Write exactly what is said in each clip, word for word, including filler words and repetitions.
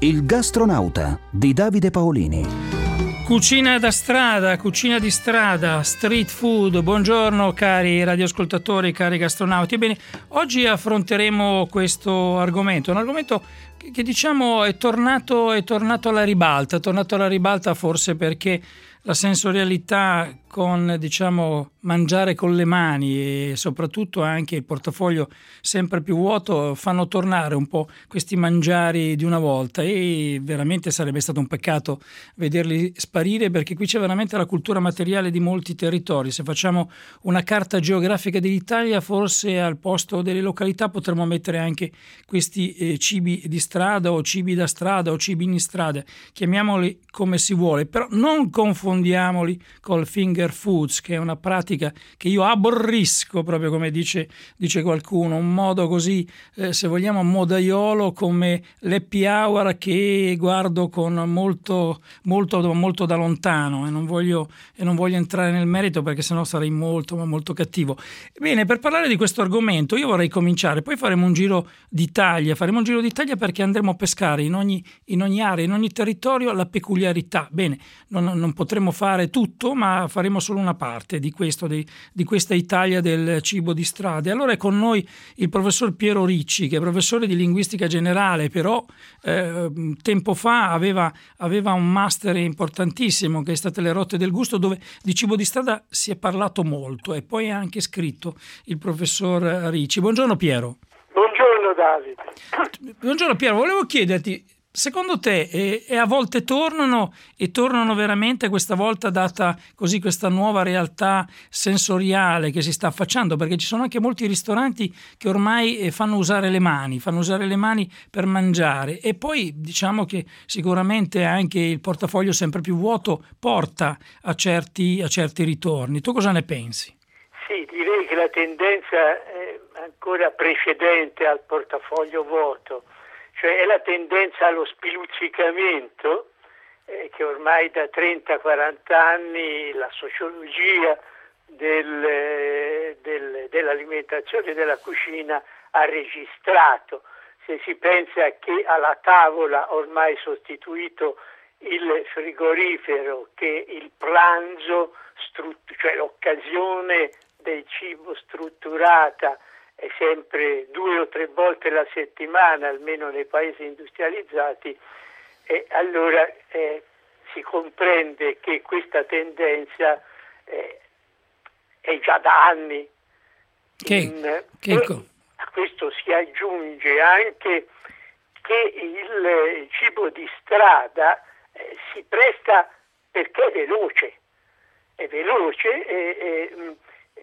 Il gastronauta di Davide Paolini. Cucina da strada, cucina di strada, street food. Buongiorno cari radioascoltatori, cari gastronauti. Ebbene, oggi affronteremo questo argomento, un argomento che, che diciamo è tornato, è tornato alla ribalta, è tornato alla ribalta forse perché la sensorialità con, diciamo, mangiare con le mani e soprattutto anche il portafoglio sempre più vuoto fanno tornare un po' questi mangiari di una volta, e veramente sarebbe stato un peccato vederli sparire, perché qui c'è veramente la cultura materiale di molti territori. Se facciamo una carta geografica dell'Italia, forse al posto delle località potremmo mettere anche questi eh, cibi di strada o cibi da strada o cibi in strada, chiamiamoli come si vuole, però non confondiamoli col finger foods, che è una pratica che io aborrisco, proprio come dice, dice qualcuno, un modo così, eh, se vogliamo, modaiolo, come l'happy hour, che guardo con molto, molto, molto da lontano, e non voglio, e non voglio entrare nel merito perché sennò sarei molto, ma molto cattivo. Bene, per parlare di questo argomento io vorrei cominciare, poi faremo un giro d'Italia, faremo un giro d'Italia perché andremo a pescare in ogni, in ogni area, in ogni territorio la peculiarità. Bene, non, non potremo fare tutto, ma faremo solo una parte di questo, di, di questa Italia del cibo di strada. E allora è con noi il professor Piero Ricci, che è professore di linguistica generale, però eh, tempo fa aveva, aveva un master importantissimo che è stato Le rotte del gusto, dove di cibo di strada si è parlato molto, e poi ha anche scritto il professor Ricci. Buongiorno Piero. Buongiorno Davide. Buongiorno Piero, volevo chiederti, secondo te e, e a volte tornano e tornano veramente questa volta, data così questa nuova realtà sensoriale che si sta affacciando, perché ci sono anche molti ristoranti che ormai fanno usare le mani, fanno usare le mani per mangiare, e poi diciamo che sicuramente anche il portafoglio sempre più vuoto porta a certi, a certi ritorni. Tu cosa ne pensi? Sì, direi che la tendenza è ancora precedente al portafoglio vuoto, cioè è la tendenza allo spiluzzicamento eh, che ormai da trenta quaranta anni la sociologia del, del, dell'alimentazione e della cucina ha registrato. Se si pensa che alla tavola ormai sostituito il frigorifero, che il pranzo, strut- cioè l'occasione del cibo strutturata, è sempre due o tre volte la settimana, almeno nei paesi industrializzati, e allora eh, si comprende che questa tendenza eh, è già da anni. Che, in, che e co- a questo si aggiunge anche che il cibo di strada eh, si presta perché è veloce, è veloce e, e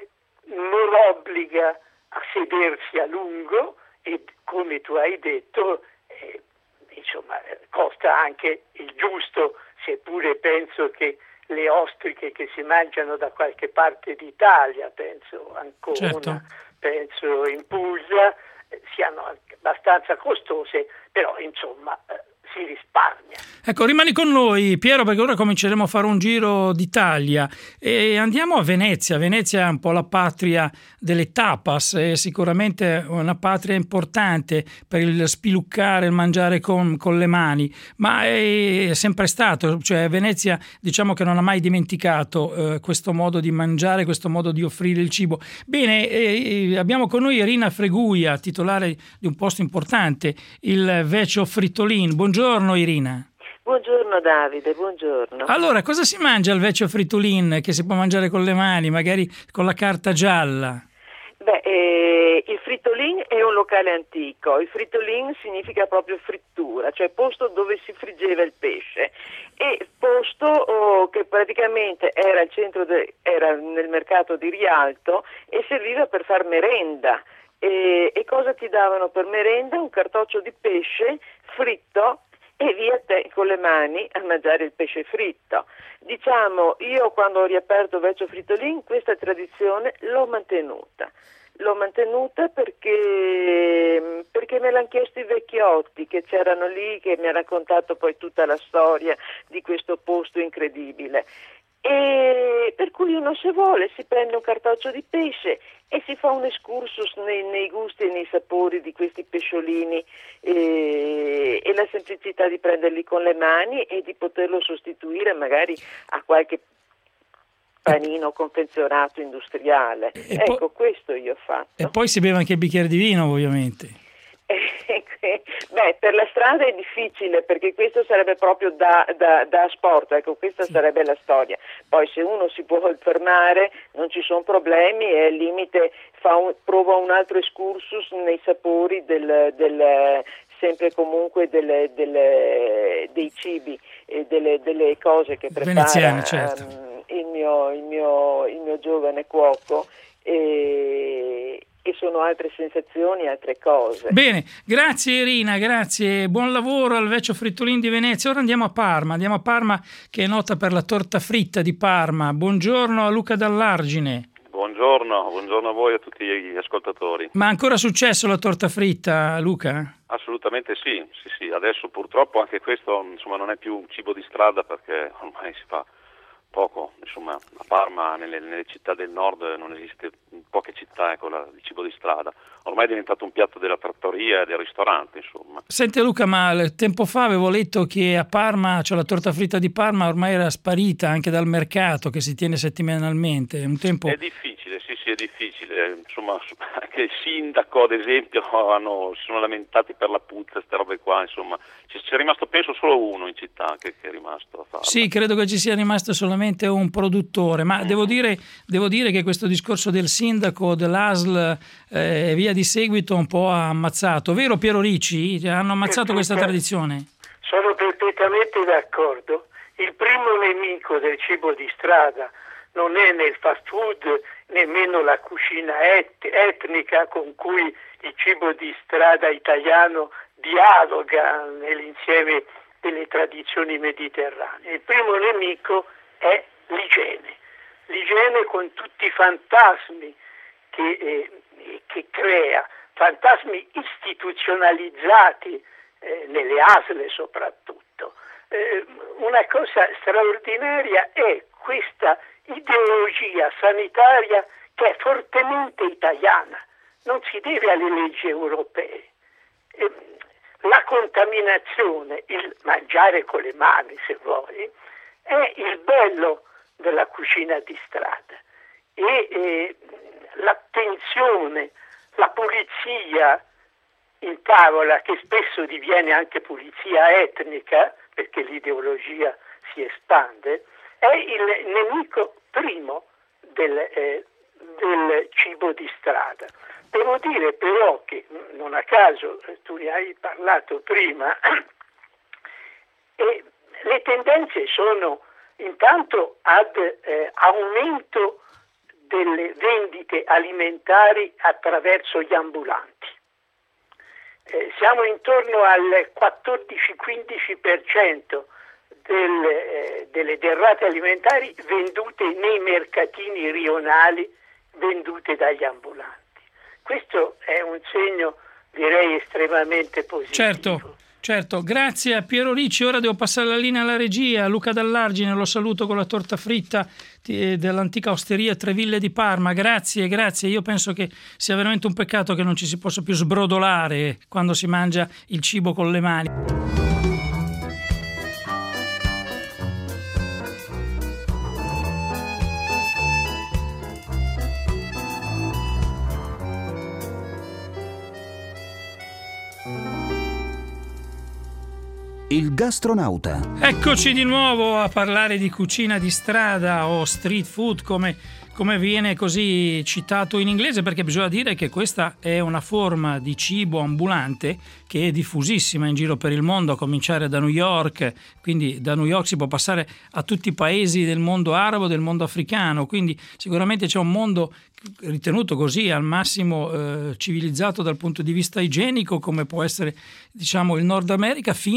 non obbliga a sedersi a lungo, e come tu hai detto eh, insomma costa anche il giusto, seppure penso che le ostriche che si mangiano da qualche parte d'Italia, penso Ancona, certo, penso in Puglia, eh, siano abbastanza costose, però insomma eh, si risparmia. Ecco, rimani con noi Piero, perché ora cominceremo a fare un giro d'Italia e andiamo a Venezia. Venezia è un po' la patria delle tapas, è sicuramente una patria importante per il spiluccare, il mangiare con, con le mani, ma è sempre stato, cioè Venezia diciamo che non ha mai dimenticato eh, questo modo di mangiare, questo modo di offrire il cibo. Bene, eh, abbiamo con noi Irina Freguia, titolare di un posto importante, il Vecio Frittolin. Buongiorno Irina. Buongiorno Davide, buongiorno. Allora, cosa si mangia al Vecio Frittolin, che si può mangiare con le mani, magari con la carta gialla? Beh, eh, il Frittolin è un locale antico. Il Frittolin significa proprio frittura, cioè posto dove si friggeva il pesce, e posto oh, che praticamente era al centro de, era nel mercato di Rialto e serviva per far merenda. E, e cosa ti davano per merenda? Un cartoccio di pesce fritto, e via te con le mani a mangiare il pesce fritto. Diciamo, io quando ho riaperto Vecio Frittolin questa tradizione l'ho mantenuta. L'ho mantenuta perché, perché me l'hanno chiesto i vecchiotti che c'erano lì, che mi ha raccontato poi tutta la storia di questo posto incredibile. E per cui uno, se vuole, si prende un cartoccio di pesce e si fa un excursus nei, nei gusti e nei sapori di questi pesciolini, e, e la semplicità di prenderli con le mani e di poterlo sostituire magari a qualche panino confezionato industriale. E ecco, po- questo io ho fatto. E poi si beve anche il bicchiere di vino, ovviamente. Beh, per la strada è difficile, perché questo sarebbe proprio da, da, da sport, ecco, questa sì. sarebbe la storia. Poi se uno si può fermare non ci sono problemi, e al limite fa un, prova un altro excursus nei sapori del, del sempre comunque delle, delle, dei cibi e delle, delle cose che prepara veneziane, certo. um, il, mio, il, mio, il mio giovane cuoco, e, e sono altre sensazioni, altre cose. Bene, grazie Irina, grazie, buon lavoro al Vecchio Frittolin di Venezia. Ora andiamo a Parma, andiamo a Parma, che è nota per la torta fritta di Parma. Buongiorno a Luca Dall'Argine. Buongiorno, buongiorno a voi e a tutti gli ascoltatori. Ma ha ancora successo la torta fritta, Luca? Assolutamente sì, sì, sì. Adesso purtroppo anche questo, insomma, non è più un cibo di strada, perché ormai si fa poco, insomma, a Parma, nelle, nelle città del nord non esiste, in poche città, ecco, la, il cibo di strada. Ormai è diventato un piatto della trattoria e del ristorante, insomma. Sente Luca, ma tempo fa avevo letto che a Parma, cioè la torta fritta di Parma ormai era sparita anche dal mercato, che si tiene settimanalmente. Un tempo... È difficile, sì, sì, è difficile. Insomma, anche il sindaco, ad esempio, hanno, si sono lamentati per la puzza, queste robe qua, insomma. C'è rimasto, penso, solo uno in città che, che è rimasto a farla. Sì, credo che ci sia rimasto solamente un produttore, ma mm. devo dire, devo dire che questo discorso del sindaco, dell'A S L e eh, via di seguito un po' ha ammazzato, vero Piero Ricci? Hanno ammazzato questa tradizione? Sono perfettamente d'accordo. Il primo nemico del cibo di strada non è nel fast food, nemmeno la cucina et- etnica con cui il cibo di strada italiano dialoga nell'insieme delle tradizioni mediterranee. Il primo nemico è l'igiene, l'igiene con tutti i fantasmi che, eh, che crea, fantasmi istituzionalizzati eh, nelle A S L soprattutto. Eh, una cosa straordinaria è questa ideologia sanitaria che è fortemente italiana, non si deve alle leggi europee. Eh, la contaminazione, il mangiare con le mani se vuoi, è il bello della cucina di strada, e eh, l'attenzione, la pulizia in tavola, che spesso diviene anche pulizia etnica perché l'ideologia si espande, è il nemico primo del, eh, del cibo di strada. Devo dire però che, non a caso, tu ne hai parlato prima, e le tendenze sono intanto ad eh, aumento delle vendite alimentari attraverso gli ambulanti. Eh, siamo intorno al quattordici quindici per cento del, eh, delle derrate alimentari vendute nei mercatini rionali, vendute dagli ambulanti. Questo è un segno, direi, estremamente positivo. Certo, certo. Grazie a Piero Ricci. Ora devo passare la linea alla regia. Luca Dall'Argine, lo saluto con la torta fritta dell'antica osteria Tre Ville di Parma. Grazie, grazie. Io penso che sia veramente un peccato che non ci si possa più sbrodolare quando si mangia il cibo con le mani. Il gastronauta. Eccoci di nuovo a parlare di cucina di strada o street food, come, come viene così citato in inglese, perché bisogna dire che questa è una forma di cibo ambulante che è diffusissima in giro per il mondo, a cominciare da New York. Quindi da New York si può passare a tutti i paesi del mondo arabo, del mondo africano, quindi sicuramente c'è un mondo ritenuto così al massimo eh, civilizzato dal punto di vista igienico, come può essere, diciamo, il Nord America, fino ad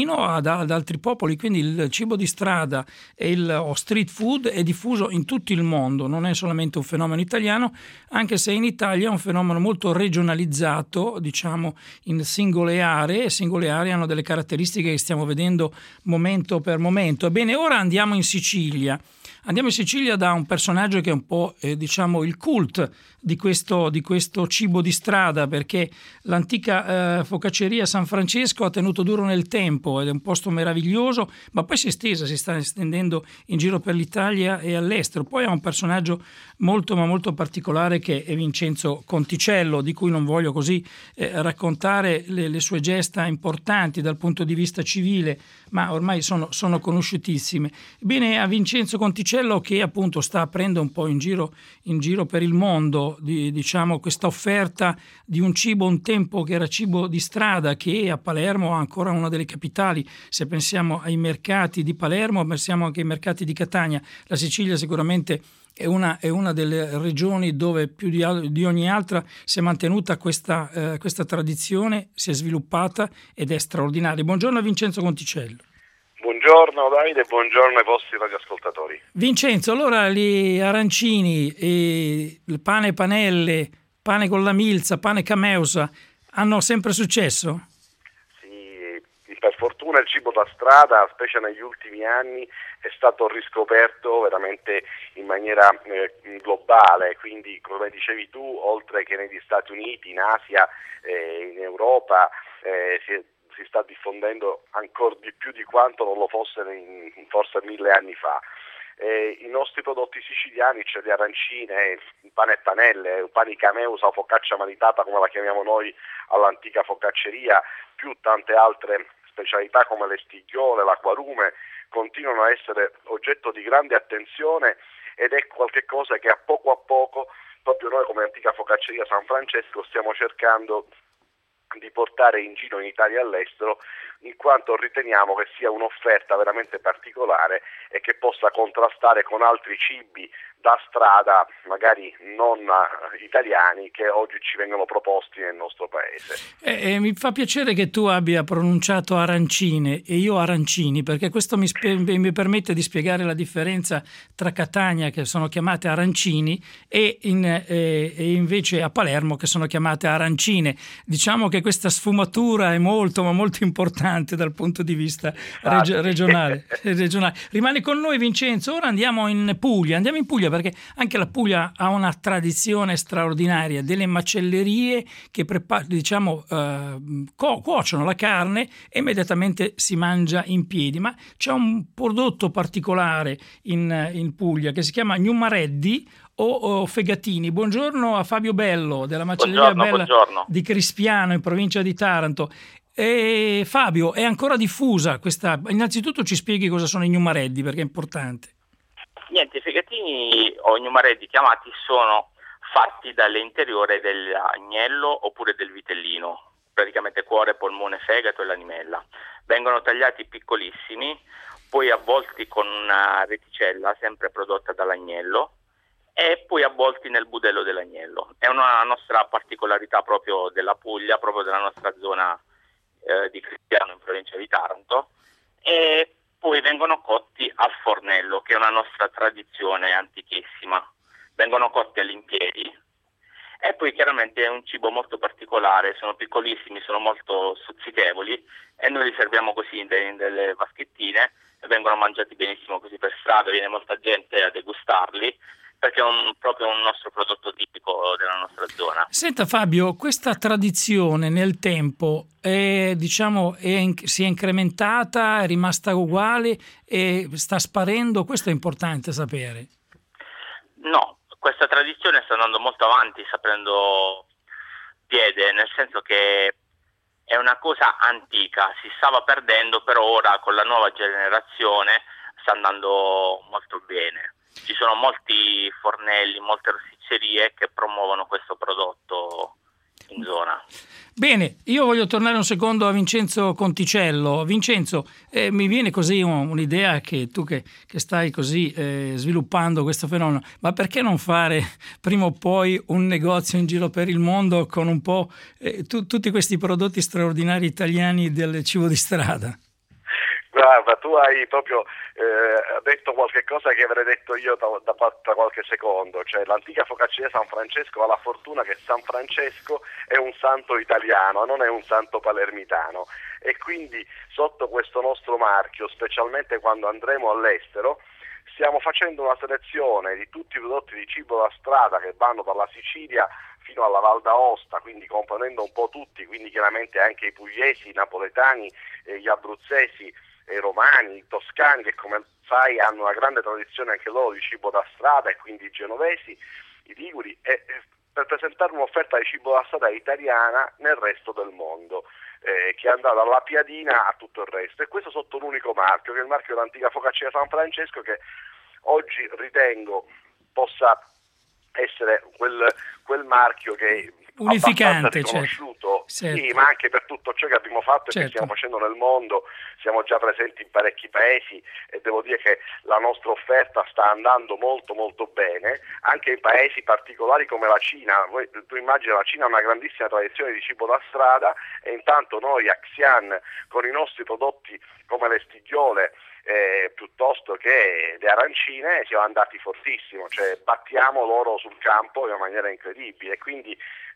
da, da altri popoli, quindi il cibo di strada e il o street food è diffuso in tutto il mondo, non è solamente un fenomeno italiano, anche se in Italia è un fenomeno molto regionalizzato, diciamo in singole aree, e singole aree hanno delle caratteristiche che stiamo vedendo momento per momento. Ebbene, ora andiamo in Sicilia. Andiamo in Sicilia da un personaggio che è un po' eh, diciamo il cult di questo, di questo cibo di strada, perché l'antica eh, focacceria San Francesco ha tenuto duro nel tempo ed è un posto meraviglioso, ma poi si è estesa, si sta estendendo in giro per l'Italia e all'estero. Poi ha un personaggio molto ma molto particolare che è Vincenzo Conticello, di cui non voglio così eh, raccontare le, le sue gesta importanti dal punto di vista civile, ma ormai sono, sono conosciutissime. Bene, a Vincenzo Conticello, che appunto sta aprendo un po' in giro, in giro per il mondo, di, diciamo, questa offerta di un cibo un tempo che era cibo di strada, che a Palermo è ancora una delle capitali. Se pensiamo ai mercati di Palermo, pensiamo anche ai mercati di Catania. La Sicilia sicuramente è una, è una delle regioni dove più di, di ogni altra si è mantenuta questa, eh, questa tradizione, si è sviluppata ed è straordinaria. Buongiorno a Vincenzo Conticello. Buongiorno Davide, buongiorno ai vostri radioascoltatori. Vincenzo, allora gli arancini, e il pane panelle, pane con la milza, pane cameusa hanno sempre successo? Sì, per fortuna il cibo da strada, specie negli ultimi anni, è stato riscoperto veramente in maniera eh, globale, quindi come dicevi tu, oltre che negli Stati Uniti, in Asia, eh, in Europa, eh, si è si sta diffondendo ancora di più di quanto non lo fosse in, forse mille anni fa. Eh, I nostri prodotti siciliani, cioè le arancine, il pane e panelle, il pane cameusa o focaccia maritata come la chiamiamo noi all'antica focacceria, più tante altre specialità come le stigliole, l'acquarume, continuano a essere oggetto di grande attenzione ed è qualcosa che a poco a poco, proprio noi come antica focacceria San Francesco, stiamo cercando di portare in giro in Italia e all'estero, in quanto riteniamo che sia un'offerta veramente particolare e che possa contrastare con altri cibi da strada, magari non italiani, che oggi ci vengono proposti nel nostro paese. Eh, eh, mi fa piacere che tu abbia pronunciato arancine e io arancini, perché questo mi, spe- mi permette di spiegare la differenza tra Catania, che sono chiamate arancini, e, in, eh, e invece a Palermo, che sono chiamate arancine. Diciamo che questa sfumatura è molto ma molto importante dal punto di vista reg- regionale, regionale. Rimane con noi Vincenzo. Ora andiamo in Puglia, andiamo in Puglia perché anche la Puglia ha una tradizione straordinaria, delle macellerie che prepar- diciamo eh, cu- cuociono la carne e immediatamente si mangia in piedi, ma c'è un prodotto particolare in, in Puglia che si chiama Gnumareddi o, o Fegatini. Buongiorno a Fabio Bello della macelleria buongiorno, Bella buongiorno. di Crispiano in provincia di Taranto. E Fabio, è ancora diffusa questa? Innanzitutto ci spieghi cosa sono i Gnumareddi, perché è importante. Niente, i fegatini o gnumareddi chiamati sono fatti dall'interiore dell'agnello oppure del vitellino, praticamente cuore, polmone, fegato e l'animella. Vengono tagliati piccolissimi, poi avvolti con una reticella sempre prodotta dall'agnello e poi avvolti nel budello dell'agnello. È una nostra particolarità proprio della Puglia, proprio della nostra zona eh, di Cristiano in provincia di Taranto, e poi vengono cotti al fornello, che è una nostra tradizione antichissima. Vengono cotti all'impiedi e poi chiaramente è un cibo molto particolare, sono piccolissimi, sono molto stuzzichevoli e noi li serviamo così in, de- in delle vaschettine e vengono mangiati benissimo così per strada, viene molta gente a degustarli perché è un, proprio un nostro prodotto tipico della nostra zona. Senta Fabio, questa tradizione nel tempo è, diciamo, è, si è incrementata, è rimasta uguale e sta sparendo? Questo è importante sapere. No, questa tradizione sta andando molto avanti, sta prendendo piede, nel senso che è una cosa antica, si stava perdendo, però ora con la nuova generazione sta andando molto bene. Ci sono molti fornelli, molte rosticcerie che promuovono questo prodotto in zona. Bene, io voglio tornare un secondo a Vincenzo Conticello. Vincenzo, eh, mi viene così un, un'idea che tu che, che stai così eh, sviluppando questo fenomeno, ma perché non fare prima o poi un negozio in giro per il mondo con un po' eh, tu, tutti questi prodotti straordinari italiani del cibo di strada? Guarda, tu hai proprio eh, detto qualche cosa che avrei detto io da, da, da qualche secondo, cioè l'antica focacceria San Francesco ha la fortuna che San Francesco è un santo italiano, non è un santo palermitano, e quindi sotto questo nostro marchio, specialmente quando andremo all'estero, stiamo facendo una selezione di tutti i prodotti di cibo da strada che vanno dalla Sicilia fino alla Val d'Aosta, quindi componendo un po' tutti, quindi chiaramente anche i pugliesi, i napoletani, eh, gli abruzzesi, i romani, i toscani, che come sai hanno una grande tradizione anche loro di cibo da strada, e quindi i genovesi, i liguri, e, e per presentare un'offerta di cibo da strada italiana nel resto del mondo, eh, che è andata dalla piadina a tutto il resto, e questo sotto un unico marchio, che è il marchio dell'antica focacceria San Francesco, che oggi ritengo possa essere quel, quel marchio che unificante, riconosciuto, certo. Sì, ma anche per tutto ciò che abbiamo fatto e certo. che stiamo facendo nel mondo. Siamo già presenti in parecchi paesi e devo dire che la nostra offerta sta andando molto molto bene, anche in paesi particolari come la Cina. Voi, tu immagini, la Cina ha una grandissima tradizione di cibo da strada, e intanto noi a Xi'an con i nostri prodotti come le stigliole Eh, piuttosto che le arancine siamo andati fortissimo, cioè battiamo loro sul campo in una maniera incredibile, quindi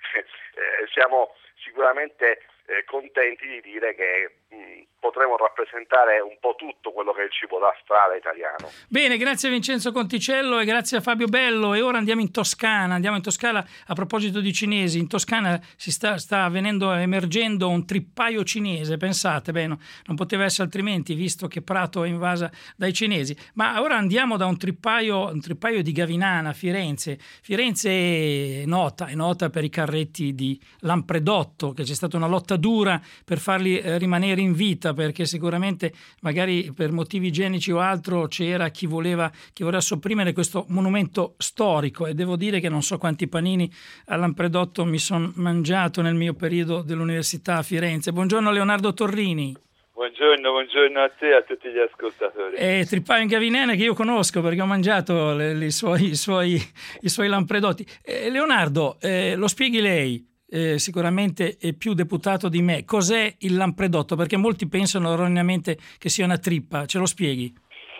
eh, siamo sicuramente eh, contenti di dire che mh, potremo rappresentare un po' tutto quello che è il cibo da strada italiano. Bene, grazie a Vincenzo Conticello e grazie a Fabio Bello, e ora andiamo in Toscana. Andiamo in Toscana a proposito di cinesi. In Toscana si sta, sta avvenendo, emergendo un trippaio cinese, pensate, beh, no, non poteva essere altrimenti visto che Prato è invasa dai cinesi. Ma ora andiamo da un trippaio, un trippaio di Gavinana, Firenze. Firenze è nota, è nota per i carretti di Lampredotto, che c'è stata una lotta dura per farli eh, rimanere in vita, perché sicuramente magari per motivi igienici o altro c'era chi voleva, chi voleva sopprimere questo monumento storico, e devo dire che non so quanti panini a Lampredotto mi sono mangiato nel mio periodo dell'università a Firenze. Buongiorno Leonardo Torrini. Buongiorno, buongiorno a te e a tutti gli ascoltatori. È trippaio in Gavinana che io conosco perché ho mangiato le, le suoi, i, suoi, i suoi Lampredotti. Eh, Leonardo, eh, lo spieghi lei? Eh, sicuramente è più deputato di me. Cos'è il Lampredotto? Perché molti pensano erroneamente che sia una trippa. Ce lo spieghi?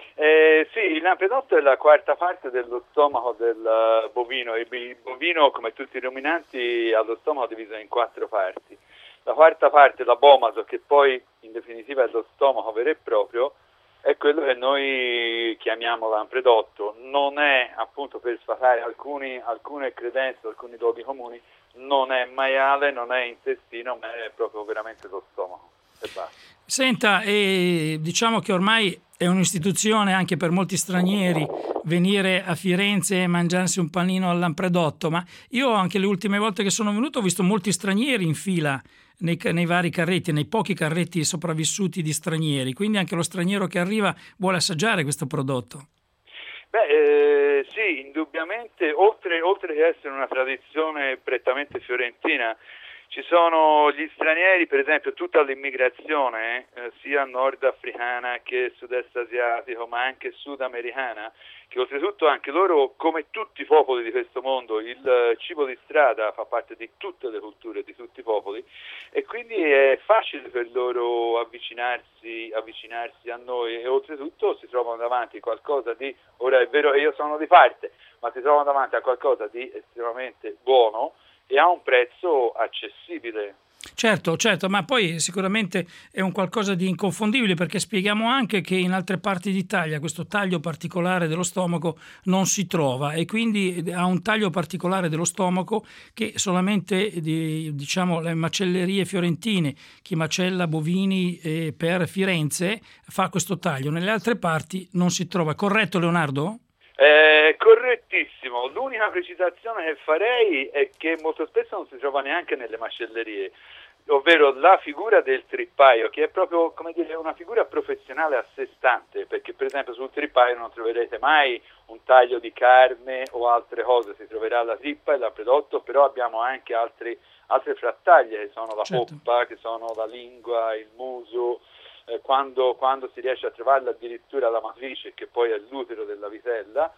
Eh, sì, il Lampredotto è la quarta parte dello stomaco del bovino. Il bovino, come tutti i ruminanti, ha lo stomaco diviso in quattro parti. La quarta parte, l'abomaso, che poi in definitiva è lo stomaco vero e proprio, è quello che noi chiamiamo Lampredotto. Non è, appunto, per sfatare alcuni, alcune credenze, alcuni luoghi comuni, non è maiale, non è intestino, ma è proprio veramente lo stomaco e basta. Senta, eh, diciamo che ormai è un'istituzione anche per molti stranieri venire a Firenze e mangiarsi un panino al Lampredotto, ma io anche le ultime volte che sono venuto ho visto molti stranieri in fila nei, nei vari carretti, nei pochi carretti sopravvissuti di stranieri, quindi anche lo straniero che arriva vuole assaggiare questo prodotto. Beh, eh, sì, indubbiamente, oltre, oltre che essere una tradizione prettamente fiorentina, ci sono gli stranieri, per esempio tutta l'immigrazione, eh, sia nordafricana che sud-est asiatico, ma anche sudamericana, che oltretutto anche loro, come tutti i popoli di questo mondo, il cibo di strada fa parte di tutte le culture, di tutti i popoli, e quindi è facile per loro avvicinarsi, avvicinarsi a noi, e oltretutto si trovano davanti qualcosa di, ora è vero che io sono di parte, ma si trovano davanti a qualcosa di estremamente buono e a un prezzo accessibile. Certo, certo, ma poi sicuramente è un qualcosa di inconfondibile, perché spieghiamo anche che in altre parti d'Italia questo taglio particolare dello stomaco non si trova, e quindi ha un taglio particolare dello stomaco che solamente di, diciamo le macellerie fiorentine, chi macella bovini eh, per Firenze fa questo taglio, nelle altre parti non si trova. Corretto Leonardo? Eh, correttissimo, l'unica precisazione che farei è che molto spesso non si trova neanche nelle macellerie, ovvero la figura del trippaio, che è proprio, come dire, una figura professionale a sé stante, perché per esempio sul trippaio non troverete mai un taglio di carne o altre cose, si troverà la trippa e il Lampredotto, però abbiamo anche altri, altre frattaglie che sono la certo. poppa, che sono la lingua, il muso. Quando, quando si riesce a trovarla addirittura la matrice, che poi è l'utero della vitella,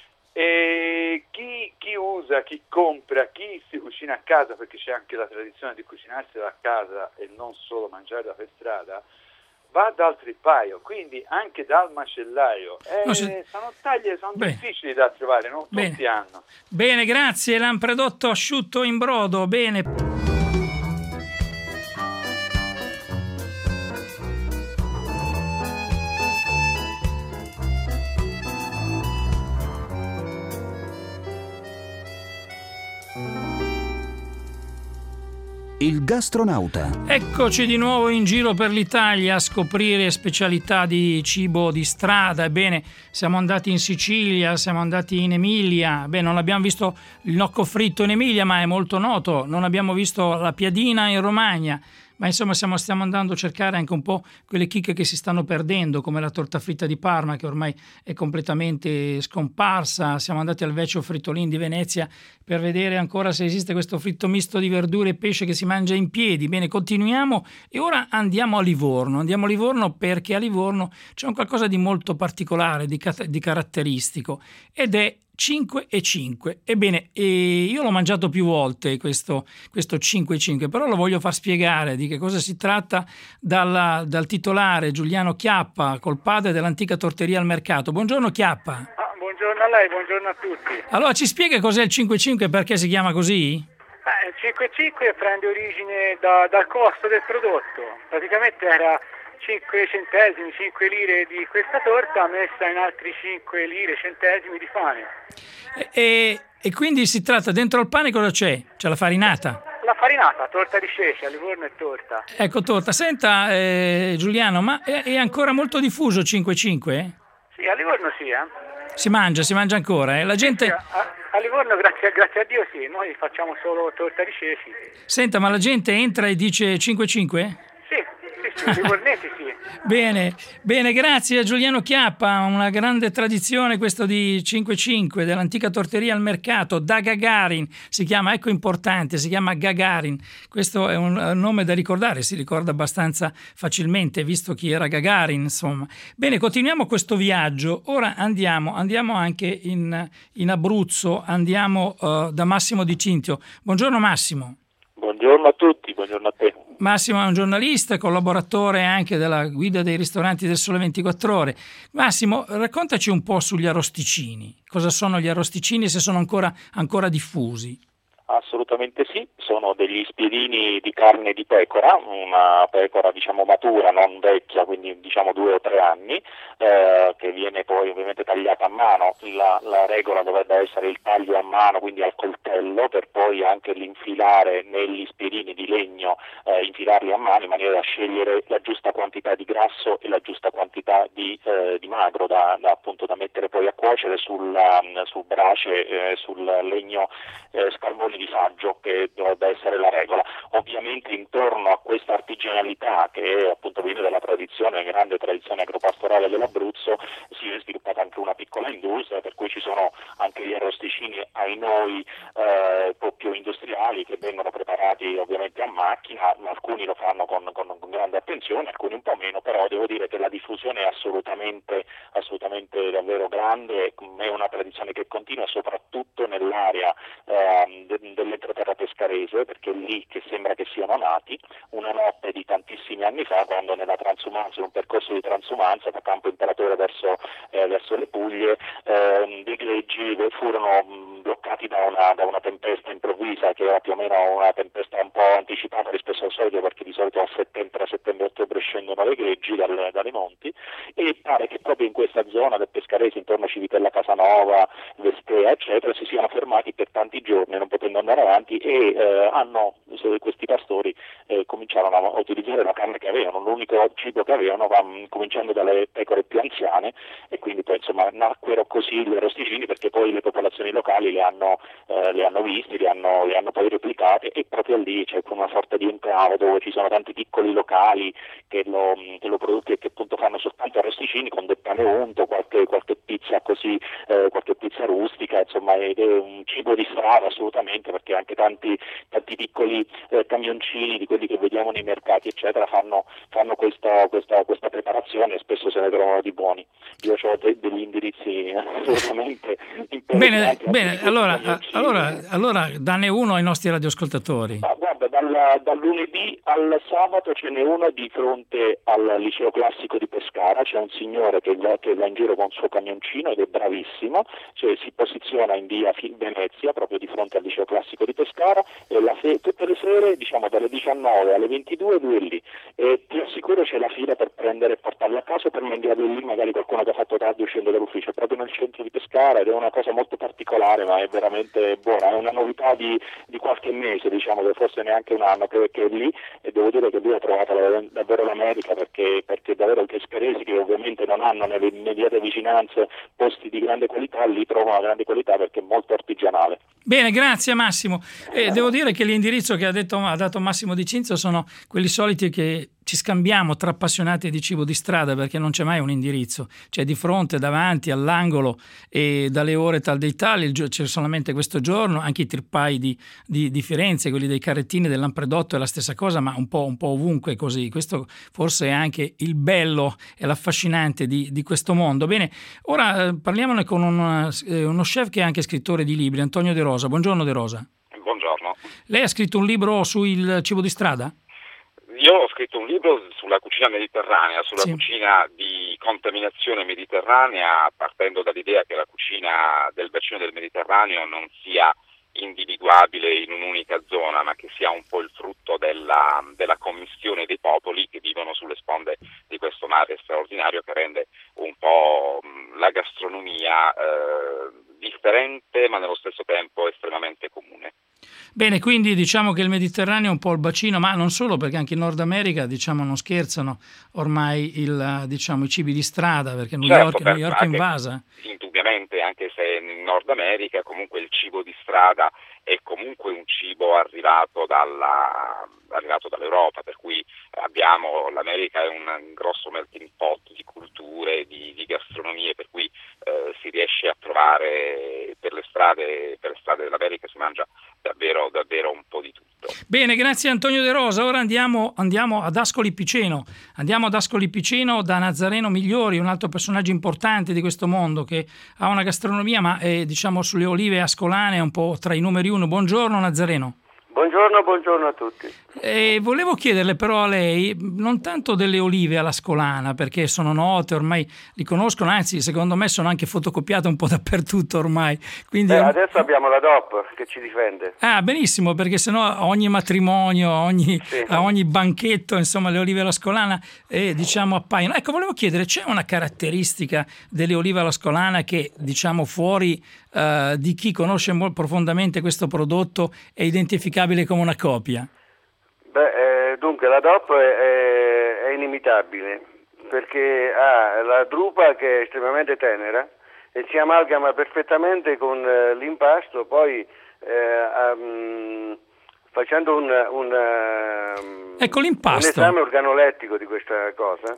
e chi, chi usa, chi compra, chi si cucina a casa, perché c'è anche la tradizione di cucinarsela a casa e non solo mangiarla per strada, va dal tripaio, quindi anche dal macellaio. Eh, No, se... Sono taglie, sono Bene. difficili da trovare, non Bene. tutti hanno. Bene, grazie. Lampredotto asciutto in brodo. Bene. Il gastronauta. Eccoci di nuovo in giro per l'Italia a scoprire specialità di cibo di strada. Ebbene, siamo andati in Sicilia, siamo andati in Emilia. Beh, non abbiamo visto il nocco fritto in Emilia, ma è molto noto. Non abbiamo visto la piadina in Romagna. Ma insomma stiamo, stiamo andando a cercare anche un po' quelle chicche che si stanno perdendo, come la torta fritta di Parma, che ormai è completamente scomparsa. Siamo andati al Vecchio Frittolin di Venezia per vedere ancora se esiste questo fritto misto di verdure e pesce che si mangia in piedi. Bene, continuiamo e ora andiamo a Livorno. Andiamo a Livorno perché a Livorno c'è un qualcosa di molto particolare, di, di caratteristico, ed è cinque e cinque. Ebbene, eh, io l'ho mangiato più volte questo, questo cinque e cinque, però lo voglio far spiegare di che cosa si tratta dalla, dal titolare Giuliano Chiappa, col padre dell'antica torteria al mercato. Buongiorno Chiappa. Ah, buongiorno a lei, buongiorno a tutti. Allora ci spiega cos'è il cinque e cinque e perché si chiama così? Eh, il cinque e cinque prende origine da, dal costo del prodotto. Praticamente era cinque centesimi, cinque lire di questa torta messa in altri cinque lire, centesimi di pane. E, e quindi si tratta, dentro al pane cosa c'è? C'è la farinata? La farinata, torta di ceci, a Livorno è torta. Ecco, torta. Senta eh, Giuliano, ma è, è ancora molto diffuso il cinque e cinque? Sì, a Livorno sì, eh. Si mangia, si mangia ancora, eh? La gente... Sì, a, a Livorno, grazie, grazie a Dio, sì, noi facciamo solo torta di ceci. Senta, ma la gente entra e dice cinque e cinque? Sì, sì, sì, livornesi sì. Bene, bene, grazie a Giuliano Chiappa, una grande tradizione questo di cinque e cinque, dell'antica torteria al mercato, da Gagarin, si chiama, ecco importante, si chiama Gagarin, questo è un nome da ricordare, si ricorda abbastanza facilmente, visto chi era Gagarin, insomma. Bene, continuiamo questo viaggio, ora andiamo, andiamo anche in, in Abruzzo, andiamo uh, da Massimo Di Cintio. Buongiorno Massimo. Buongiorno a tutti, buongiorno a te. Massimo è un giornalista, collaboratore anche della guida dei ristoranti del Sole ventiquattro Ore. Massimo, raccontaci un po' sugli arrosticini. Cosa sono gli arrosticini e se sono ancora, ancora diffusi? Assolutamente sì, sono degli spiedini di carne di pecora, una pecora diciamo matura, non vecchia, quindi diciamo due o tre anni, eh, che viene poi ovviamente tagliata a mano. La, la regola dovrebbe essere il taglio a mano, quindi al coltello, per poi anche l'infilare negli spiedini di legno, eh, infilarli a mano in maniera da scegliere la giusta quantità di grasso e la giusta quantità di, eh, di magro da, da appunto da mettere poi a cuocere sulla, sul brace, eh, sul legno eh, scarboni di saggio, che dovrebbe essere la regola. Ovviamente intorno a questa artigianalità, che appunto viene dalla tradizione, grande tradizione agropastorale dell'Abruzzo, si è sviluppata anche una piccola industria, per cui ci sono anche gli arrosticini ai noi eh, un po' più industriali, che vengono preparati ovviamente a macchina, alcuni lo fanno con, con, con grande attenzione, alcuni un po' meno, però devo dire che la diffusione è assolutamente, assolutamente davvero grande, è una tradizione che continua soprattutto nell'area eh, dell'entroterra pescarese, perché è lì che sembra che siano nati, una notte di tantissimi anni fa, quando nella transumanza, in un percorso di transumanza da Campo Imperatore verso, eh, verso le Puglie, eh, dei greggi furono mh, bloccati da una, da una tempesta improvvisa, che era più o meno una tempesta un po' anticipata rispetto al solito, perché di solito a settembre, a settembre-ottobre scendono le greggi dalle, dalle monti, e pare che proprio in questa zona del pescarese, intorno a Civitella Casanova, Vestea, eccetera, si siano fermati per tanti giorni, non potendo andare avanti, e eh, hanno, questi pastori eh, cominciarono a utilizzare la carne che avevano, l'unico cibo che avevano, um, cominciando dalle pecore più anziane, e quindi poi insomma nacquero così gli arrosticini, perché poi le popolazioni locali le hanno, eh, le hanno visti, le hanno, le hanno poi replicate, e proprio lì c'è una sorta di enclave dove ci sono tanti piccoli locali che lo, che lo producono e che appunto fanno soltanto arrosticini con del pane unto, qualche, qualche pizza così, eh, qualche pizza rustica, insomma ed è un cibo di strada assolutamente, perché anche tanti, tanti piccoli eh, camioncini di quelli che vediamo nei mercati eccetera fanno, fanno questa, questa, questa preparazione, e spesso se ne trovano di buoni. Io ho de- degli indirizzi assolutamente bene, bene. Allora, allora, allora danne uno ai nostri radioascoltatori. Ah, guarda, dal, dal lunedì al sabato ce n'è uno di fronte al liceo classico di Pescara, c'è un signore che va, che va in giro con il suo camioncino ed è bravissimo, cioè si posiziona in via Venezia, proprio di fronte al liceo classico di Pescara, e la fe- tutte le sere, diciamo dalle diciannove alle ventidue, lui è lì, e ti assicuro c'è la fila per prendere e portarlo a casa, per mangiarlo lì, magari qualcuno che ha fatto tardi uscendo dall'ufficio, è proprio nel centro di Pescara, ed è una cosa molto particolare, ma è veramente buona, è una novità di, di qualche mese, diciamo, che forse neanche un anno che, che è lì, e devo dire che lui ha trovato la, davvero l'America, perché, perché davvero i pescaresi, che ovviamente non hanno nelle immediate vicinanze posti di grande qualità, lì trovano grande qualità perché è molto artigianale. Bene, grazie Massimo. Eh, devo dire che l'indirizzo che ha, detto, ha dato Massimo Di Cinzio sono quelli soliti che ci scambiamo tra appassionati di cibo di strada, perché non c'è mai un indirizzo, c'è di fronte, davanti, all'angolo, e dalle ore tal dei tali, c'è solamente questo giorno. Anche i trippai di, di, di Firenze, quelli dei carrettini del Lampredotto è la stessa cosa, ma un po', un po' ovunque così. Questo forse è anche il bello e l'affascinante di, di questo mondo. Bene, ora eh, parliamone con un, eh, uno chef che è anche scrittore di libri, Antonio De Rosa. Buongiorno De Rosa. Buongiorno. Lei ha scritto un libro sul cibo di strada? Io ho scritto un libro sulla cucina mediterranea, sulla sì. cucina di contaminazione mediterranea, partendo dall'idea che la cucina del bacino del Mediterraneo non sia individuabile in un'unica zona, ma che sia un po' il frutto della, della commistione dei popoli che vivono sulle sponde di questo mare straordinario, che rende un po' la gastronomia eh, differente, ma nello stesso tempo estremamente comune. Bene, quindi diciamo che il Mediterraneo è un po' il bacino, ma non solo, perché anche in Nord America, diciamo, non scherzano ormai il, diciamo, i cibi di strada, perché New certo, York, New York è invasa. Indubbiamente, anche se in Nord America comunque il cibo di strada è comunque un cibo arrivato dalla arrivato dall'Europa, per cui abbiamo, l'America è un grosso melting pot di culture, di, di gastronomie, per cui eh, si riesce a trovare per le strade per le strade dell'America si mangia davvero davvero un po' di tutto. Bene, grazie Antonio De Rosa. Ora andiamo, andiamo ad Ascoli Piceno. Andiamo ad Ascoli Piceno da Nazareno Migliori, un altro personaggio importante di questo mondo che ha una gastronomia, ma è, diciamo, sulle olive ascolane un po' tra i numeri uno. Buongiorno Nazareno. Buongiorno, buongiorno a tutti. E volevo chiederle però a lei, non tanto delle olive all'ascolana, perché sono note, ormai li conoscono, anzi secondo me sono anche fotocopiate un po' dappertutto ormai. Quindi Beh, adesso abbiamo la D O P che ci difende. Ah, benissimo, perché sennò a ogni matrimonio, a ogni, sì. a ogni banchetto, insomma, le olive all'ascolana eh, diciamo appaiono. Ecco, volevo chiedere, c'è una caratteristica delle olive all'ascolana che, diciamo, fuori uh, di chi conosce molto profondamente questo prodotto è identificabile come una copia? Beh, eh, dunque la D O P è, è inimitabile, perché ha la drupa che è estremamente tenera e si amalgama perfettamente con eh, l'impasto, poi eh, um, facendo un, un, um, ecco l'impasto. un esame organolettico di questa cosa,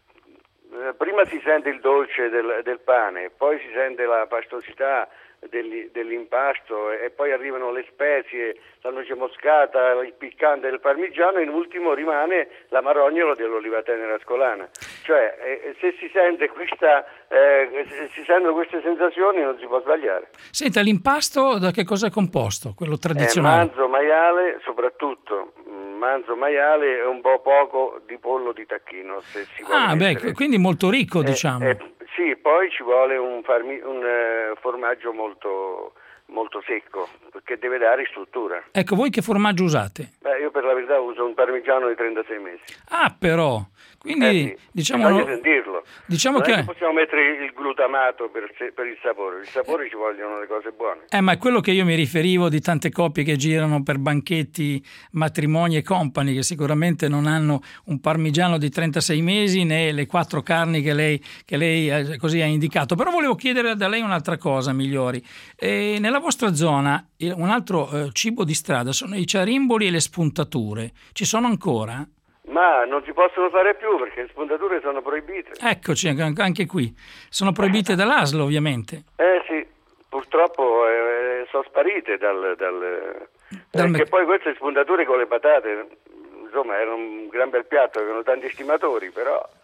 eh, prima si sente il dolce del, del pane, poi si sente la pastosità dell'impasto e poi arrivano le spezie, la noce moscata, il piccante del parmigiano e in ultimo rimane l'amarognola dell'oliva tenera ascolana. Cioè eh, se si sente questa eh, se si sentono queste sensazioni non si può sbagliare. Senta, l'impasto da che cosa è composto? Quello tradizionale? È manzo, maiale, soprattutto manzo, maiale e un po' poco di pollo di tacchino, se si vuole Ah, mettere. beh, quindi molto ricco, Eh, diciamo. eh, sì, poi ci vuole un, farmi, un eh, formaggio molto, molto secco, perché deve dare struttura. Ecco, voi che formaggio usate? Beh, io per la verità uso un parmigiano di trentasei mesi. Ah, però, quindi eh sì, diciamo, bisogna sentirlo. Diciamo non che... è che possiamo mettere il glutamato per, per il sapore, il sapore ci vogliono le cose buone. Eh, ma è quello che io mi riferivo di tante coppie che girano per banchetti, matrimoni e company, che sicuramente non hanno un parmigiano di trentasei mesi né le quattro carni che lei, che lei eh, così ha indicato. Però volevo chiedere da lei un'altra cosa, Migliori. Eh, nella vostra zona un altro eh, cibo di strada sono i ciarimboli e le spuntature. Ci sono ancora? Ma non si possono fare più perché le spuntature sono proibite. Eccoci, anche qui. Sono proibite dall'A S L ovviamente. Eh sì, purtroppo eh, sono sparite dal... dal, dal perché poi queste spuntature con le patate, insomma, era un gran bel piatto, avevano tanti stimatori, però...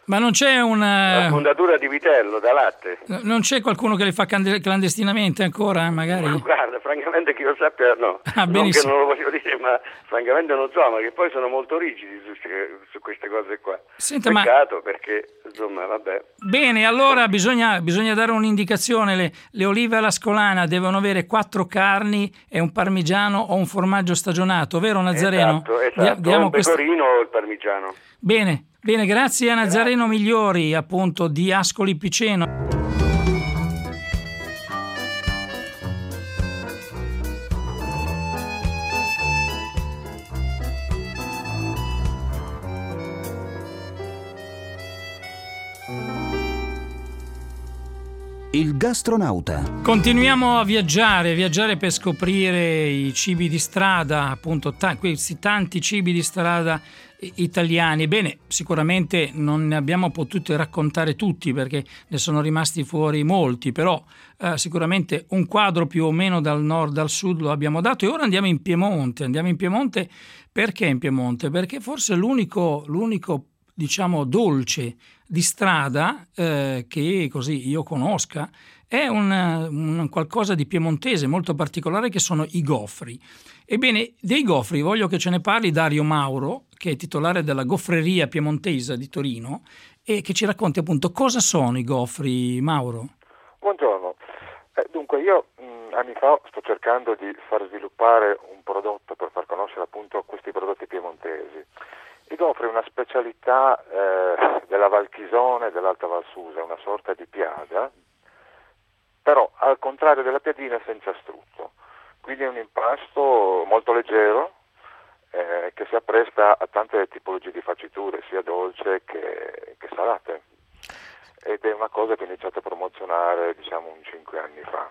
Ma non c'è una... La fondatura di vitello da latte. Non c'è qualcuno che le fa clandestinamente ancora, magari? Ma guarda, francamente che io sappia no. Ah, non che non lo voglio dire, ma francamente non so, ma che poi sono molto rigidi su, su queste cose qua. Senta, Peccato ma... perché, insomma, vabbè. Bene, allora bisogna, bisogna dare un'indicazione. Le, le olive alla scolana devono avere quattro carni e un parmigiano o un formaggio stagionato, vero Nazareno? Esatto, esatto. Diamo il pecorino questa... o il parmigiano. Bene. Bene, grazie a Nazareno Migliori, appunto, di Ascoli Piceno. Il gastronauta. Continuiamo a viaggiare, viaggiare per scoprire i cibi di strada, appunto, t- questi tanti cibi di strada italiani. Bene, sicuramente non ne abbiamo potuto raccontare tutti perché ne sono rimasti fuori molti, però eh, sicuramente un quadro più o meno dal nord al sud lo abbiamo dato. E ora andiamo in Piemonte. Andiamo in Piemonte perché in Piemonte? Perché forse l'unico, l'unico diciamo dolce di strada eh, che così io conosca è un, un qualcosa di piemontese molto particolare, che sono i gofri. Ebbene, dei gofri voglio che ce ne parli Dario Mauro, che è titolare della Goffreria Piemontesa di Torino, e che ci racconti appunto cosa sono i gofri. Mauro. Buongiorno. Eh, dunque io mh, anni fa sto cercando di far sviluppare un prodotto per far conoscere appunto questi prodotti piemontesi. I gofri è una specialità eh, della Val Chisone e dell'Alta Val Susa, una sorta di piada, però al contrario della piadina senza strutto. Quindi è un impasto molto leggero eh, che si appresta a tante tipologie di farciture, sia dolce che, che salate. Ed è una cosa che ho iniziato a promozionare diciamo un cinque anni fa.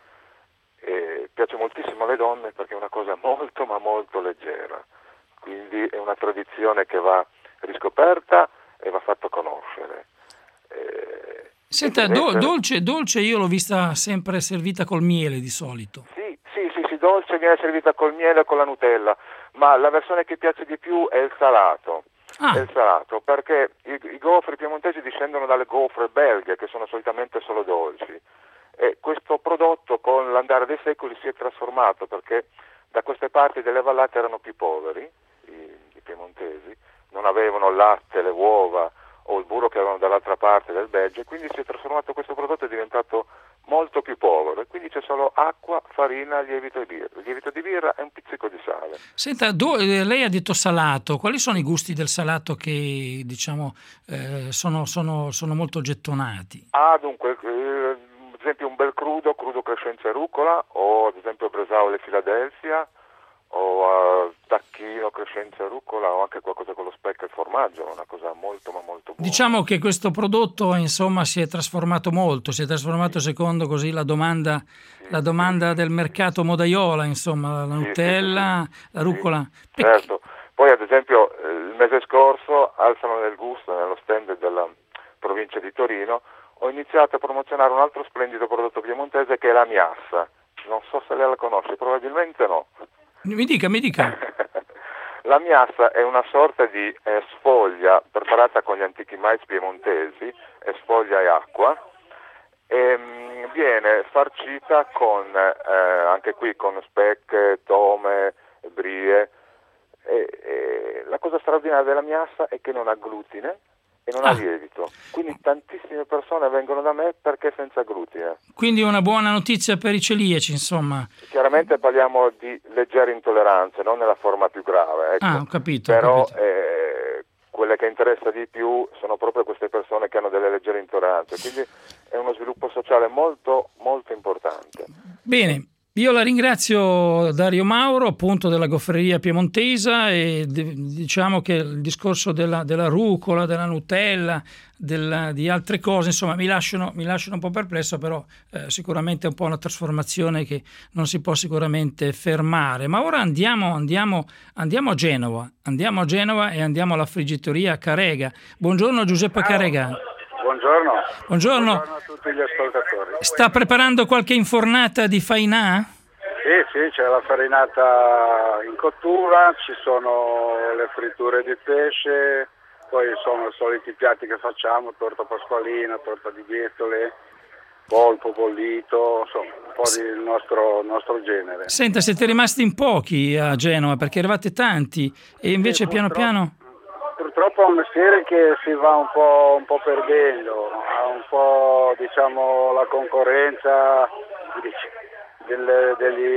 E piace moltissimo alle donne perché è una cosa molto ma molto leggera. Quindi è una tradizione che va riscoperta e va fatta conoscere. Eh, Senta, do, dolce, dolce io l'ho vista sempre servita col miele di solito. Sì, sì, sì, sì, dolce viene servita col miele e con la Nutella, ma la versione che piace di più è il salato. Ah. È il salato, perché i, i gofri piemontesi discendono dalle gofre belghe, che sono solitamente solo dolci. E questo prodotto con l'andare dei secoli si è trasformato, perché da queste parti delle vallate erano più poveri, i piemontesi, non avevano il latte, le uova o il burro che avevano dall'altra parte del Belgio, e quindi si è trasformato questo prodotto, è diventato molto più povero, e quindi c'è solo acqua, farina, lievito di birra. Il lievito di birra è un pizzico di sale. Senta, do, lei ha detto salato, quali sono i gusti del salato che diciamo eh, sono, sono, sono molto gettonati? Ah, dunque, eh, ad esempio un bel crudo, crudo Crescenza e rucola, o ad esempio bresaole Philadelphia, o uh, tacchino, Crescenza e rucola, o anche qualcosa con lo speck e il formaggio, una cosa molto ma molto buona. Diciamo che questo prodotto insomma si è trasformato molto, si è trasformato secondo così la domanda, sì, la domanda sì. del mercato modaiola, insomma, la Nutella, sì, sì, sì. la rucola. Sì, certo, poi ad esempio il mese scorso al Salone del Gusto, nello stand della provincia di Torino, ho iniziato a promozionare un altro splendido prodotto piemontese che è la miassa. Non so se lei la conosce, probabilmente no. Mi dica, mi dica. La miassa è una sorta di eh, sfoglia preparata con gli antichi mais piemontesi, è sfoglia e acqua, e mh, viene farcita con, eh, anche qui con speck, tome, brie. E, e la cosa straordinaria della miassa è che non ha glutine e non ah. ha lievito, quindi tantissime persone vengono da me perché è senza glutine. Quindi una buona notizia per i celiaci, insomma. Chiaramente parliamo di leggere intolleranze, non nella forma più grave, ecco. Ah, ho capito. Però ho capito. Eh, quelle che interessa di più sono proprio queste persone che hanno delle leggere intolleranze, quindi è uno sviluppo sociale molto molto importante. Bene. Io la ringrazio Dario Mauro, appunto della Goffreria Piemontesa, e de, diciamo che il discorso della, della rucola, della Nutella, della, di altre cose, insomma, mi lasciano, mi lasciano un po' perplesso, però eh, sicuramente è un po' una trasformazione che non si può sicuramente fermare. Ma ora andiamo, andiamo, andiamo a Genova, andiamo a Genova e andiamo alla friggitoria Carega. Buongiorno Giuseppe Carega. Buongiorno. Buongiorno. Buongiorno a tutti gli ascoltatori. Sta preparando qualche infornata di fainà? Sì, sì, c'è la farinata in cottura, ci sono le fritture di pesce, poi sono i soliti piatti che facciamo, torta pasqualina, torta di bietole, polpo bollito, insomma un po' del nostro, nostro genere. Senta, siete rimasti in pochi a Genova perché eravate tanti e invece Sì, piano piano... Purtroppo è un mestiere che si va un po', un po' perdendo, ha un po', diciamo, la concorrenza del,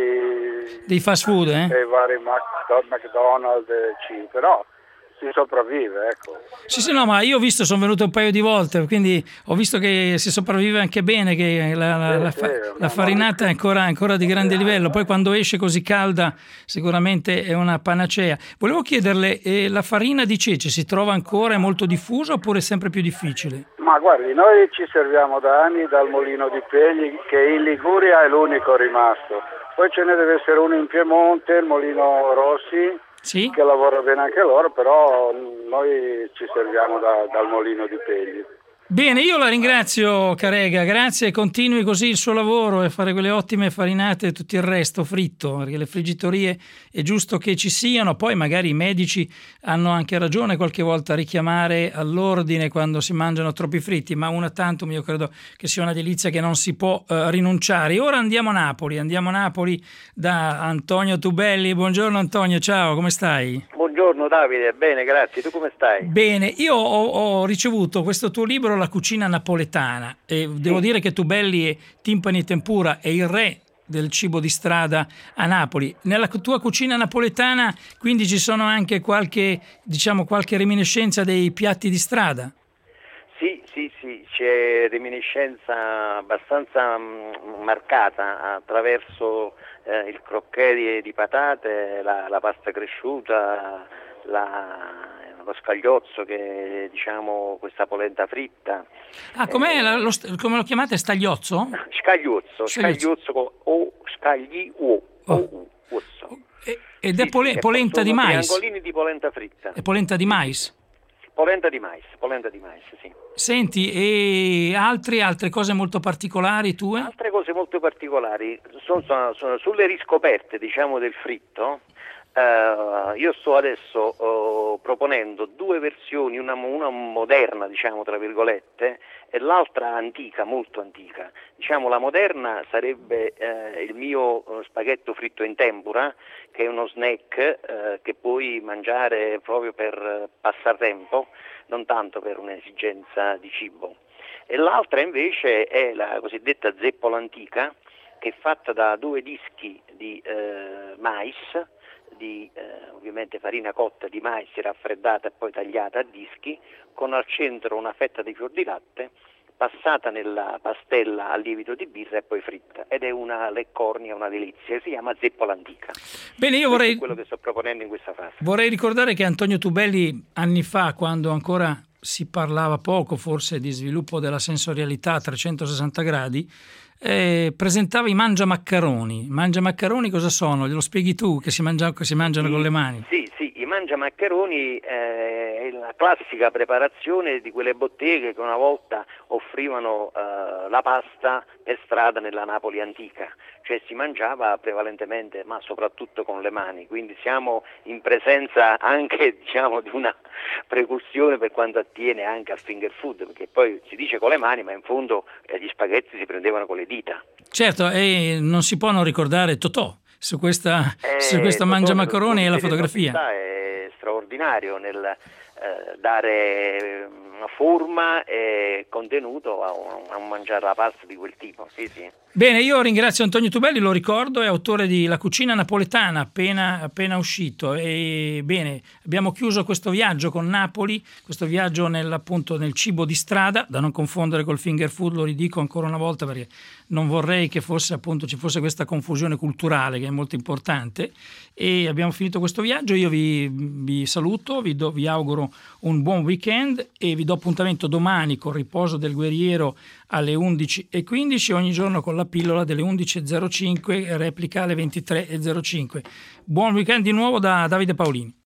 degli dei fast food, eh? dei vari Mac- McDonald's, sì, però si sopravvive, ecco. Sì, sì, no, ma io ho visto, sono venuto un paio di volte, quindi ho visto che si sopravvive anche bene, che la, la, Sì, la, sì, fa- ma- la farinata è ancora, ancora di grande livello, poi quando esce così calda sicuramente è una panacea. Volevo chiederle, eh, la farina di cece si trova ancora, è molto diffusa oppure è sempre più difficile? Ma guardi, noi ci serviamo da anni dal Molino di Pegli, che in Liguria è l'unico rimasto. Poi ce ne deve essere uno in Piemonte, il Molino Rossi, sì? che lavora bene anche loro, però noi ci serviamo da, dal Molino di Pegli. Bene, io la ringrazio Carega, grazie, e continui così il suo lavoro e fare quelle ottime farinate e tutto il resto fritto, perché le friggitorie è giusto che ci siano, poi magari i medici hanno anche ragione qualche volta a richiamare all'ordine quando si mangiano troppi fritti, ma una tantum io credo che sia una delizia che non si può uh, rinunciare. E ora andiamo a Napoli, andiamo a Napoli da Antonio Tubelli. Buongiorno Antonio, ciao, come stai? Buongiorno Davide, bene, grazie. Tu come stai? Bene, io ho, ho ricevuto questo tuo libro, La cucina napoletana, e devo Sì. dire che Tubelli e Timpani Tempura è il re del cibo di strada a Napoli. Nella tua cucina napoletana quindi ci sono anche qualche, diciamo, qualche reminiscenza dei piatti di strada? Sì, sì, sì, c'è reminiscenza abbastanza mh, marcata attraverso eh, il crocchè di, di patate, la, la pasta cresciuta, la, lo scagliozzo, che diciamo questa polenta fritta. Ah, com'è Eh, la- lo, st- come lo chiamate? Stagliozzo? Scagliozzo, Scagliozzo. scagliozzo con O, scagli O, O, U, osso. Ed è pole- Sì, polenta di sono mais? triangolini di polenta fritta. È polenta di mais? Polenta di mais, polenta di mais, sì. Senti, e altri, altre cose molto particolari tue? Altre cose molto particolari sono, sono- sono sulle riscoperte, diciamo, del fritto. Eh, io sto adesso oh, proponendo due versioni, una, una moderna, diciamo, tra virgolette, e l'altra antica, molto antica. Diciamo, la moderna sarebbe eh, il mio eh, spaghetto fritto in tempura, che è uno snack eh, che puoi mangiare proprio per eh, passatempo, non tanto per un'esigenza di cibo. E l'altra invece è la cosiddetta zeppola antica, che è fatta da due dischi di eh, mais, di eh, ovviamente farina cotta di mais raffreddata e poi tagliata a dischi, con al centro una fetta di fior di latte, passata nella pastella a lievito di birra e poi fritta, ed è una leccornia, una delizia, si chiama zeppola antica. Bene, io Questo vorrei... è quello che sto proponendo in questa fase. Vorrei ricordare che Antonio Tubelli anni fa, quando ancora si parlava poco forse di sviluppo della sensorialità a trecentosessanta gradi, eh, presentava i mangiamaccaroni. Mangiamaccaroni cosa sono? Glielo spieghi tu, che si, mangia, che si mangiano Sì, con le mani? Sì, sì, i mangiamaccheroni eh, è la classica preparazione di quelle botteghe che una volta offrivano eh, la pasta per strada nella Napoli antica, cioè si mangiava prevalentemente, ma soprattutto con le mani, quindi siamo in presenza anche, diciamo, di una precursione per quanto attiene anche al finger food, perché poi si dice con le mani, ma in fondo eh, gli spaghetti si prendevano con le dita. Certo, e non si può non ricordare Totò su questa, Eh, su questo Totò, mangiamaccaroni e la nel suo fotografia. creatività è straordinario nel eh, dare una forma e contenuto a un, a un mangiare la pasta di quel tipo. Sì, sì. Bene, io ringrazio Antonio Tubelli, lo ricordo, è autore di La cucina napoletana, appena, appena uscito. E bene, abbiamo chiuso questo viaggio con Napoli, questo viaggio nel, appunto, nel cibo di strada, da non confondere col finger food, lo ridico ancora una volta perché non vorrei che fosse, appunto, ci fosse questa confusione culturale che è molto importante. E abbiamo finito questo viaggio, io vi, vi saluto, vi, do, vi auguro un buon weekend e vi do appuntamento domani con Riposo del Guerriero alle undici e quindici, ogni giorno con la pillola delle undici e zero cinque, replica alle ventitré e zero cinque. Buon weekend di nuovo da Davide Paolini.